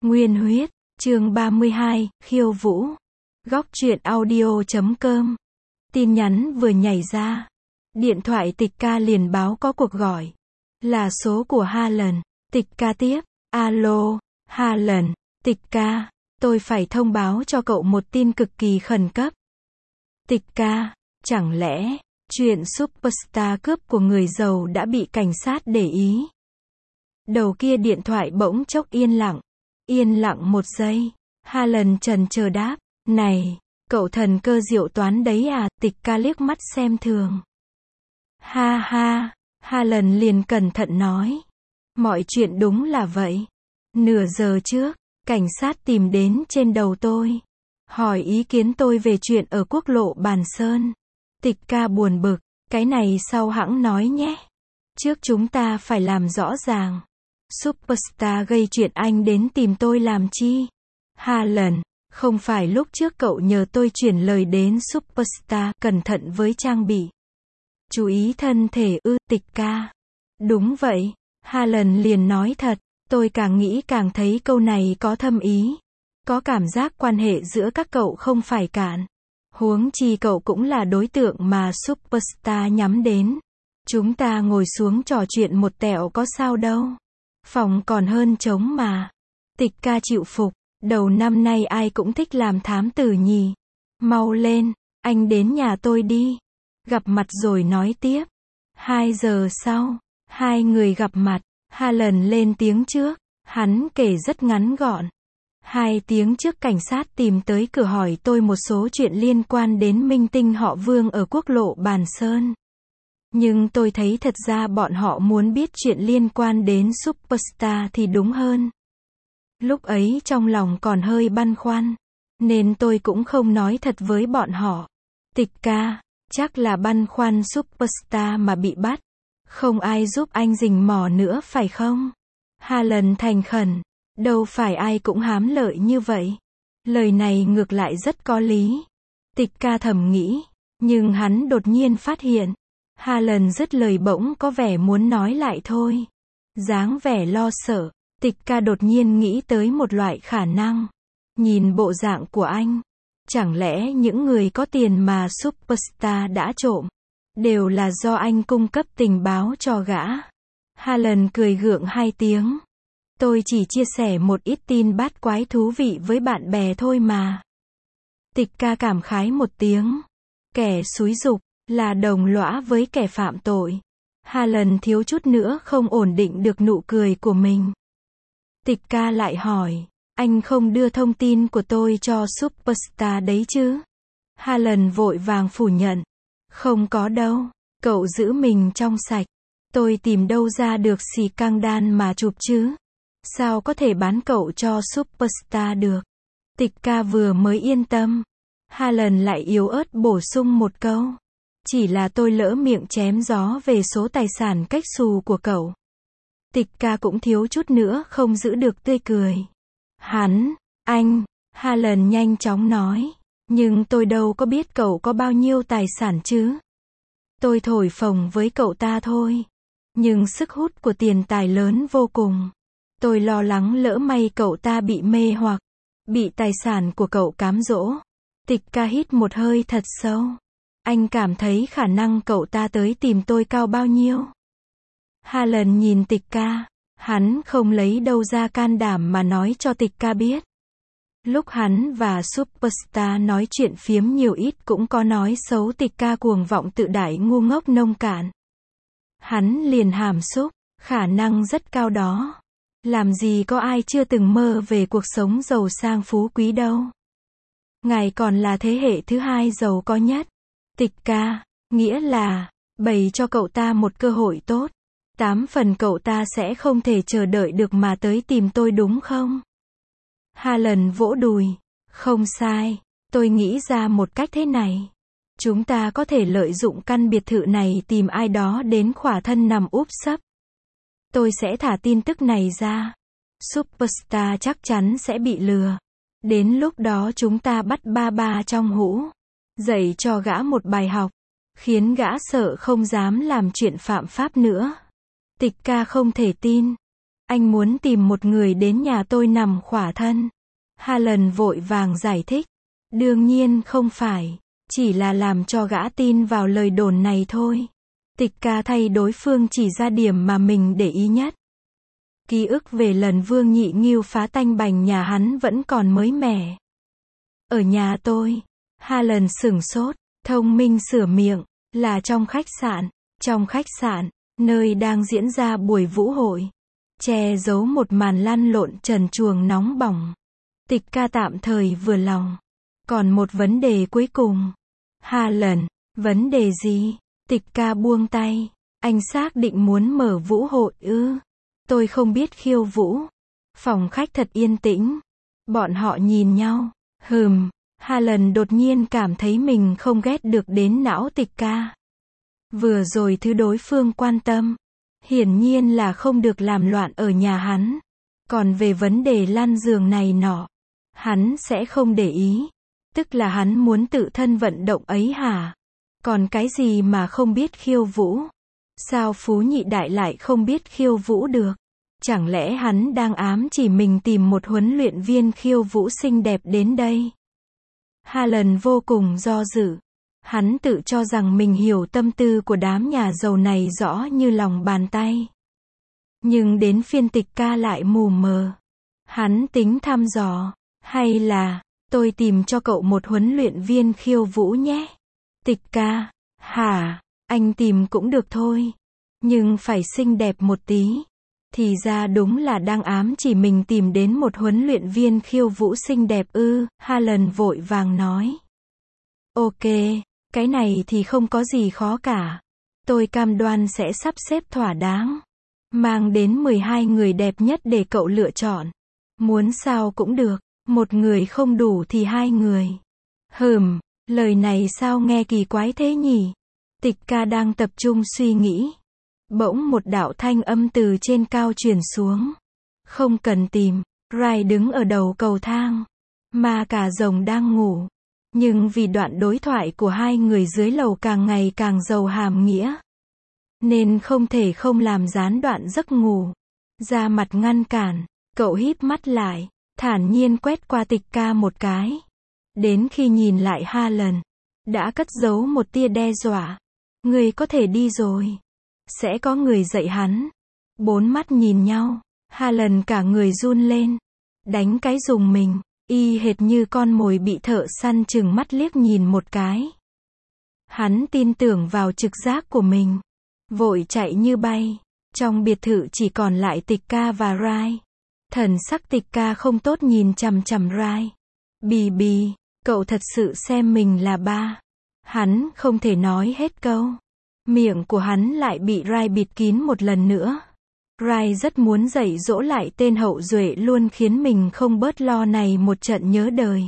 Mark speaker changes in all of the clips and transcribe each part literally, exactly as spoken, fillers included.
Speaker 1: Nguyên huyết, chương ba mươi hai, khiêu vũ. Góc truyện audio chấm com. Tin nhắn vừa nhảy ra. Điện thoại Tịch Ca liền báo có cuộc gọi. Là số của Helen. Tịch Ca tiếp. Alo, Helen, Tịch Ca, tôi phải thông báo cho cậu một tin cực kỳ khẩn cấp. Tịch Ca, chẳng lẽ, chuyện superstar cướp của người giàu đã bị cảnh sát để ý? Đầu kia điện thoại bỗng chốc yên lặng. Yên lặng một giây. Helen trần chờ đáp. Này, cậu thần cơ diệu toán đấy à? Tịch Ca liếc mắt xem thường. Ha ha, Helen liền cẩn thận nói. Mọi chuyện đúng là vậy. Nửa giờ trước, cảnh sát tìm đến trên đầu tôi. Hỏi ý kiến tôi về chuyện ở quốc lộ Bàn Sơn. Tịch Ca buồn bực. Cái này sau hãng nói nhé. Trước chúng ta phải làm rõ ràng. Superstar gây chuyện anh đến tìm tôi làm chi? Helen, không phải lúc trước cậu nhờ tôi chuyển lời đến Superstar, cẩn thận với trang bị. Chú ý thân thể ư? Tịch Ca. Đúng vậy. Helen liền nói thật. Tôi càng nghĩ càng thấy câu này có thâm ý. Có cảm giác quan hệ giữa các cậu không phải cạn. Huống chi cậu cũng là đối tượng mà Superstar nhắm đến. Chúng ta ngồi xuống trò chuyện một tẹo có sao đâu. Phòng còn hơn trống mà. Tịch Ca chịu phục. Đầu năm nay ai cũng thích làm thám tử nhỉ. Mau lên, anh đến nhà tôi đi. Gặp mặt rồi nói tiếp. Hai giờ sau, hai người gặp mặt. Helen lên tiếng trước. Hắn kể rất ngắn gọn. Hai tiếng trước cảnh sát tìm tới cửa hỏi tôi một số chuyện liên quan đến minh tinh họ Vương ở quốc lộ Bàn Sơn. Nhưng tôi thấy thật ra bọn họ muốn biết chuyện liên quan đến Superstar thì đúng hơn. Lúc ấy trong lòng còn hơi băn khoăn, nên tôi cũng không nói thật với bọn họ. Tịch Ca, chắc là băn khoăn Superstar mà bị bắt. Không ai giúp anh rình mò nữa phải không? Helen thành khẩn. Đâu phải ai cũng hám lợi như vậy. Lời này ngược lại rất có lý. Tịch Ca thầm nghĩ. Nhưng hắn đột nhiên phát hiện. Helen dứt lời bỗng có vẻ muốn nói lại thôi. Dáng vẻ lo sợ. Tịch Ca đột nhiên nghĩ tới một loại khả năng. Nhìn bộ dạng của anh. Chẳng lẽ những người có tiền mà Superstar đã trộm, đều là do anh cung cấp tình báo cho gã? Helen cười gượng hai tiếng. Tôi chỉ chia sẻ một ít tin bát quái thú vị với bạn bè thôi mà. Tịch Ca cảm khái một tiếng. Kẻ xúi giục, là đồng lõa với kẻ phạm tội. Helen thiếu chút nữa không ổn định được nụ cười của mình. Tịch Ca lại hỏi. Anh không đưa thông tin của tôi cho Superstar đấy chứ? Helen vội vàng phủ nhận. Không có đâu. Cậu giữ mình trong sạch. Tôi tìm đâu ra được xì căng đan mà chụp chứ? Sao có thể bán cậu cho Superstar được? Tịch Ca vừa mới yên tâm. Helen lại yếu ớt bổ sung một câu. Chỉ là tôi lỡ miệng chém gió về số tài sản cách xù của cậu. Tịch Ca cũng thiếu chút nữa không giữ được tươi cười. Hắn, anh, Helen nhanh chóng nói. Nhưng tôi đâu có biết cậu có bao nhiêu tài sản chứ. Tôi thổi phồng với cậu ta thôi. Nhưng sức hút của tiền tài lớn vô cùng. Tôi lo lắng lỡ may cậu ta bị mê hoặc, bị tài sản của cậu cám dỗ. Tịch Ca hít một hơi thật sâu. Anh cảm thấy khả năng cậu ta tới tìm tôi cao bao nhiêu? Helen nhìn Tịch Ca. Hắn không lấy đâu ra can đảm mà nói cho Tịch Ca biết. Lúc hắn và Superstar nói chuyện phiếm nhiều ít cũng có nói xấu Tịch Ca cuồng vọng tự đại ngu ngốc nông cạn. Hắn liền hàm xúc. Khả năng rất cao đó. Làm gì có ai chưa từng mơ về cuộc sống giàu sang phú quý đâu. Ngài còn là thế hệ thứ hai giàu có nhất. Tịch Ca, nghĩa là, bày cho cậu ta một cơ hội tốt. Tám phần cậu ta sẽ không thể chờ đợi được mà tới tìm tôi đúng không? Helen vỗ đùi. Không sai, tôi nghĩ ra một cách thế này. Chúng ta có thể lợi dụng căn biệt thự này tìm ai đó đến khỏa thân nằm úp sấp. Tôi sẽ thả tin tức này ra. Superstar chắc chắn sẽ bị lừa. Đến lúc đó chúng ta bắt ba ba trong hũ. Dạy cho gã một bài học. Khiến gã sợ không dám làm chuyện phạm pháp nữa. Tịch Ca không thể tin. Anh muốn tìm một người đến nhà tôi nằm khỏa thân. Harlan vội vàng giải thích. Đương nhiên không phải. Chỉ là làm cho gã tin vào lời đồn này thôi. Tịch ca thay đối phương chỉ ra điểm mà mình để ý nhất. Ký ức về lần Vương Nhị Nghiêu phá tanh bành nhà hắn vẫn còn mới mẻ. Ở nhà tôi. Harlan sửng sốt, thông minh sửa miệng, là trong khách sạn. Trong khách sạn, nơi đang diễn ra buổi vũ hội. Che giấu một màn lăn lộn trần truồng nóng bỏng. Tịch ca tạm thời vừa lòng. Còn một vấn đề cuối cùng. Harlan, vấn đề gì? Tịch ca buông tay. Anh xác định muốn mở vũ hội ư? Tôi không biết khiêu vũ. Phòng khách thật yên tĩnh. Bọn họ nhìn nhau. Hừm. Harlan đột nhiên cảm thấy mình không ghét được đến não tịch ca. Vừa rồi thứ đối phương quan tâm. Hiển nhiên là không được làm loạn ở nhà hắn. Còn về vấn đề lăn giường này nọ. Hắn sẽ không để ý. Tức là hắn muốn tự thân vận động ấy hả? Còn cái gì mà không biết khiêu vũ? Sao Phú Nhị Đại lại không biết khiêu vũ được? Chẳng lẽ hắn đang ám chỉ mình tìm một huấn luyện viên khiêu vũ xinh đẹp đến đây? Harlan vô cùng do dự. Hắn tự cho rằng mình hiểu tâm tư của đám nhà giàu này rõ như lòng bàn tay. Nhưng đến phiên tịch ca lại mù mờ. Hắn tính thăm dò. Hay là, tôi tìm cho cậu một huấn luyện viên khiêu vũ nhé. Tịch ca, hả, anh tìm cũng được thôi. Nhưng phải xinh đẹp một tí. Thì ra đúng là đang ám chỉ mình tìm đến một huấn luyện viên khiêu vũ xinh đẹp ư, Harlan vội vàng nói. Ok, cái này thì không có gì khó cả. Tôi cam đoan sẽ sắp xếp thỏa đáng. Mang đến mười hai người đẹp nhất để cậu lựa chọn. Muốn sao cũng được, một người không đủ thì hai người. Hừm, lời này sao nghe kỳ quái thế nhỉ? Tịch ca đang tập trung suy nghĩ. Bỗng một đạo thanh âm từ trên cao truyền xuống. Không cần tìm, Rai đứng ở đầu cầu thang. Ma cà rồng đang ngủ. Nhưng vì đoạn đối thoại của hai người dưới lầu càng ngày càng giàu hàm nghĩa. Nên không thể không làm gián đoạn giấc ngủ. Ra mặt ngăn cản, cậu híp mắt lại, thản nhiên quét qua tịch ca một cái. Đến khi nhìn lại Harlan, đã cất giấu một tia đe dọa. Người có thể đi rồi. Sẽ có người dạy hắn. Bốn mắt nhìn nhau, Harlan cả người run lên. Đánh cái rùng mình, y hệt như con mồi bị thợ săn chừng mắt liếc nhìn một cái. Hắn tin tưởng vào trực giác của mình. Vội chạy như bay. Trong biệt thự chỉ còn lại tịch ca và Rai. Thần sắc tịch ca không tốt nhìn chằm chằm Rai. Bì bì, cậu thật sự xem mình là ba. Hắn không thể nói hết câu. Miệng của hắn lại bị Rai bịt kín một lần nữa. Rai rất muốn dạy dỗ lại tên hậu duệ luôn khiến mình không bớt lo này một trận nhớ đời.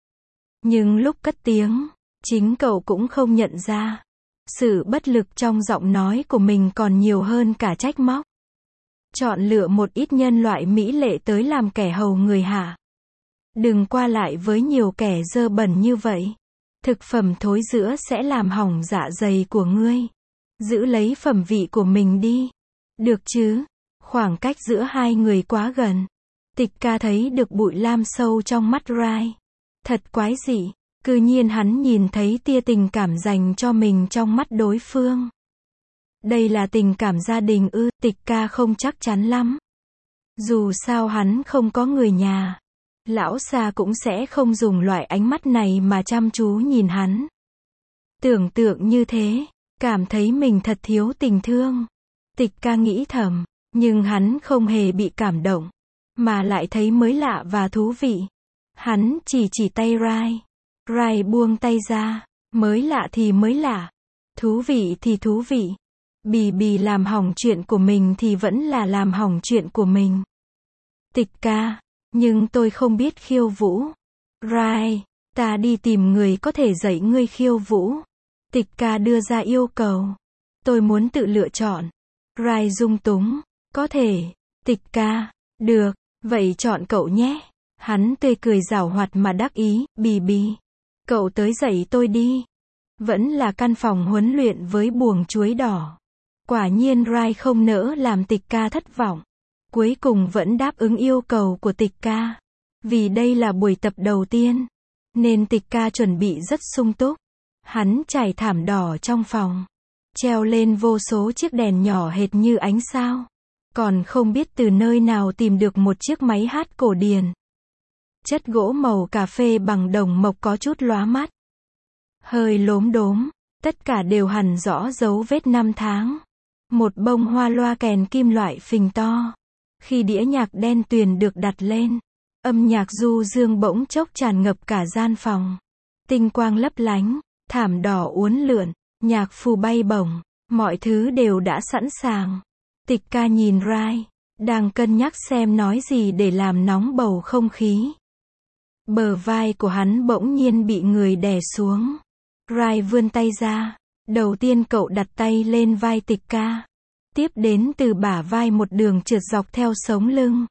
Speaker 1: Nhưng lúc cất tiếng, chính cậu cũng không nhận ra. Sự bất lực trong giọng nói của mình còn nhiều hơn cả trách móc. Chọn lựa một ít nhân loại mỹ lệ tới làm kẻ hầu người hả? Đừng qua lại với nhiều kẻ dơ bẩn như vậy. Thực phẩm thối rữa sẽ làm hỏng dạ dày của ngươi. Giữ lấy phẩm vị của mình đi. Được chứ? Khoảng cách giữa hai người quá gần. Tịch ca thấy được bụi lam sâu trong mắt Rai. Thật quái dị. Cư nhiên hắn nhìn thấy tia tình cảm dành cho mình trong mắt đối phương. Đây là tình cảm gia đình ư? Tịch ca không chắc chắn lắm. Dù sao hắn không có người nhà. Lão Sa cũng sẽ không dùng loại ánh mắt này mà chăm chú nhìn hắn. Tưởng tượng như thế, cảm thấy mình thật thiếu tình thương. Tịch ca nghĩ thầm, nhưng hắn không hề bị cảm động, mà lại thấy mới lạ và thú vị. Hắn chỉ chỉ tay Rai. Rai buông tay ra. Mới lạ thì mới lạ. Thú vị thì thú vị. Bì bì làm hỏng chuyện của mình thì vẫn là làm hỏng chuyện của mình. Tịch ca, nhưng tôi không biết khiêu vũ. Rai, ta đi tìm người có thể dạy ngươi khiêu vũ. Tịch ca đưa ra yêu cầu. Tôi muốn tự lựa chọn. Rai dung túng. Có thể. Tịch ca, được, vậy chọn cậu nhé. Hắn tươi cười giảo hoạt mà đắc ý. Bì bì, cậu tới dạy tôi đi. Vẫn là căn phòng huấn luyện với buồng chuối đỏ. Quả nhiên Rai không nỡ làm tịch ca thất vọng. cuối cùng vẫn đáp ứng yêu cầu của Tịch Ca. Vì đây là buổi tập đầu tiên, nên Tịch Ca chuẩn bị rất sung túc. Hắn trải thảm đỏ trong phòng, treo lên vô số chiếc đèn nhỏ hệt như ánh sao. Còn không biết từ nơi nào tìm được một chiếc máy hát cổ điển. Chất gỗ màu cà phê bằng đồng mộc có chút lóa mắt. Hơi lốm đốm, tất cả đều hằn rõ dấu vết năm tháng. Một bông hoa loa kèn kim loại phình to. Khi đĩa nhạc đen tuyền được đặt lên, âm nhạc du dương bỗng chốc tràn ngập cả gian phòng. Tinh quang lấp lánh, thảm đỏ uốn lượn, nhạc phù bay bổng, mọi thứ đều đã sẵn sàng. Tịch Ca nhìn Rai, đang cân nhắc xem nói gì để làm nóng bầu không khí. Bờ vai của hắn bỗng nhiên bị người đè xuống. Rai vươn tay ra, đầu tiên cậu đặt tay lên vai Tịch Ca. Tiếp đến từ bả vai một đường trượt dọc theo sống lưng.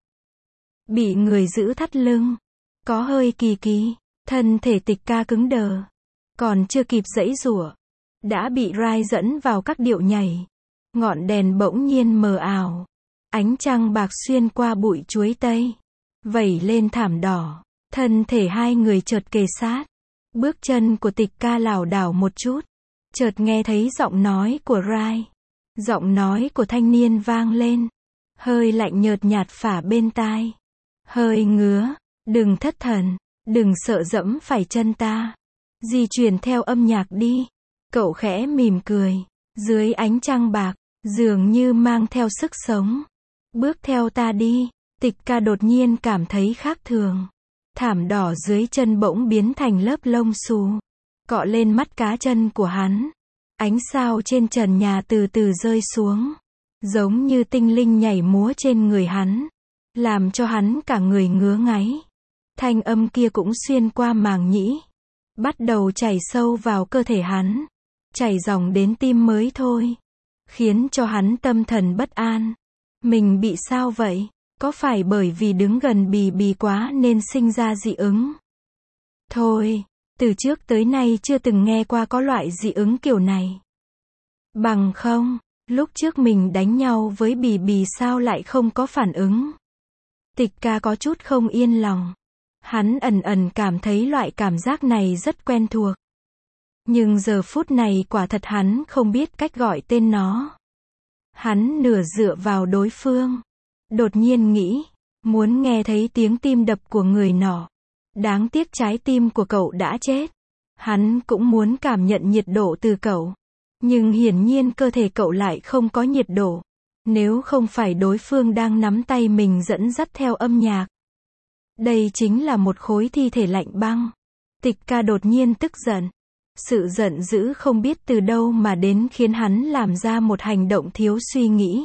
Speaker 1: Bị người giữ thắt lưng, có hơi kỳ kỳ, thân thể Tịch Ca cứng đờ. Còn chưa kịp giãy giụa, đã bị Rai dẫn vào các điệu nhảy. Ngọn đèn bỗng nhiên mờ ảo. Ánh trăng bạc xuyên qua bụi chuối tây, vẩy lên thảm đỏ. Thân thể hai người chợt kề sát. Bước chân của Tịch Ca lảo đảo một chút. Chợt nghe thấy giọng nói của Rai. Giọng nói của thanh niên vang lên. Hơi lạnh nhợt nhạt phả bên tai. Hơi ngứa. Đừng thất thần. Đừng sợ dẫm phải chân ta. Di chuyển theo âm nhạc đi. Cậu khẽ mỉm cười. Dưới ánh trăng bạc, dường như mang theo sức sống. Bước theo ta đi. Tịch Ca đột nhiên cảm thấy khác thường. Thảm đỏ dưới chân bỗng biến thành lớp lông xù. Cọ lên mắt cá chân của hắn. Ánh sao trên trần nhà từ từ rơi xuống. Giống như tinh linh nhảy múa trên người hắn. Làm cho hắn cả người ngứa ngáy. Thanh âm kia cũng xuyên qua màng nhĩ. Bắt đầu chảy sâu vào cơ thể hắn. Chảy dòng đến tim mới thôi. Khiến cho hắn tâm thần bất an. Mình bị sao vậy? Có phải bởi vì đứng gần bì bì quá nên sinh ra dị ứng? Thôi, từ trước tới nay chưa từng nghe qua có loại dị ứng kiểu này. Bằng không, lúc trước mình đánh nhau với bì bì sao lại không có phản ứng? Tịch Ca có chút không yên lòng. Hắn ẩn ẩn cảm thấy loại cảm giác này rất quen thuộc. Nhưng giờ phút này quả thật hắn không biết cách gọi tên nó. Hắn nửa dựa vào đối phương. Đột nhiên nghĩ, muốn nghe thấy tiếng tim đập của người nọ. Đáng tiếc trái tim của cậu đã chết. Hắn cũng muốn cảm nhận nhiệt độ từ cậu. Nhưng hiển nhiên cơ thể cậu lại không có nhiệt độ. Nếu không phải đối phương đang nắm tay mình dẫn dắt theo âm nhạc. Đây chính là một khối thi thể lạnh băng. Tịch Ca đột nhiên tức giận. Sự giận dữ không biết từ đâu mà đến khiến hắn làm ra một hành động thiếu suy nghĩ.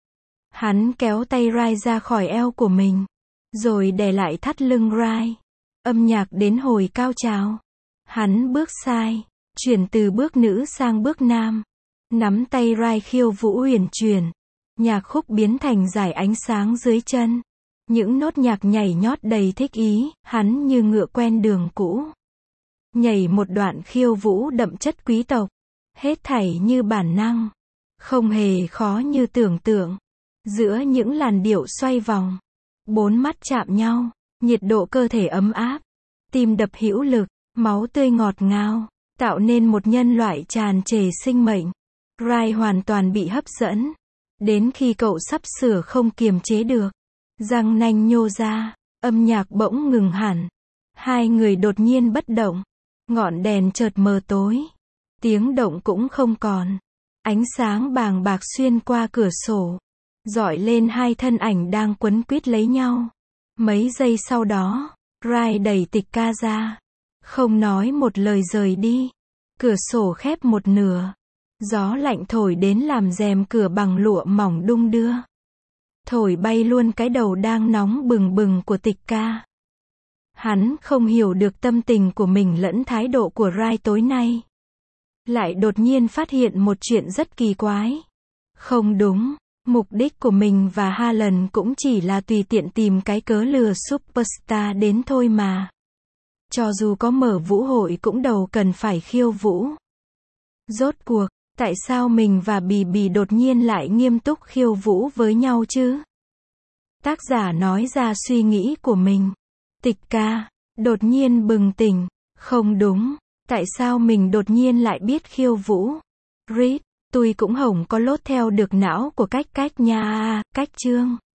Speaker 1: Hắn kéo tay Rai ra khỏi eo của mình. Rồi đè lại thắt lưng Rai. Âm nhạc đến hồi cao trào. Hắn bước sai. Chuyển từ bước nữ sang bước nam. Nắm tay Rai khiêu vũ uyển chuyển. Nhạc khúc biến thành dải ánh sáng dưới chân. Những nốt nhạc nhảy nhót đầy thích ý. Hắn như ngựa quen đường cũ. Nhảy một đoạn khiêu vũ đậm chất quý tộc. Hết thảy như bản năng. Không hề khó như tưởng tượng. Giữa những làn điệu xoay vòng. Bốn mắt chạm nhau. Nhiệt độ cơ thể ấm áp. Tim đập hữu lực. Máu tươi ngọt ngào. Tạo nên một nhân loại tràn trề sinh mệnh. Rai hoàn toàn bị hấp dẫn. Đến khi cậu sắp sửa không kiềm chế được. Răng nanh nhô ra. Âm nhạc bỗng ngừng hẳn. Hai người đột nhiên bất động. Ngọn đèn chợt mờ tối. Tiếng động cũng không còn. Ánh sáng bàng bạc xuyên qua cửa sổ. Dọi lên hai thân ảnh đang quấn quýt lấy nhau. Mấy giây sau đó, Rai đẩy Tịch Ca ra. Không nói một lời rời đi. Cửa sổ khép một nửa. Gió lạnh thổi đến làm rèm cửa bằng lụa mỏng đung đưa. Thổi bay luôn cái đầu đang nóng bừng bừng của Tịch Ca. Hắn không hiểu được tâm tình của mình lẫn thái độ của Rai tối nay. Lại đột nhiên phát hiện một chuyện rất kỳ quái. Không đúng, mục đích của mình và Haaland cũng chỉ là tùy tiện tìm cái cớ lừa superstar đến thôi mà. Cho dù có mở vũ hội cũng đầu cần phải khiêu vũ. Rốt cuộc, tại sao mình và Bì Bì đột nhiên lại nghiêm túc khiêu vũ với nhau chứ? Tác giả nói ra suy nghĩ của mình. Tịch ca, đột nhiên bừng tỉnh. Không đúng, tại sao mình đột nhiên lại biết khiêu vũ? Read, tôi cũng hổng có lốt theo được não của cách cách nha, cách chương.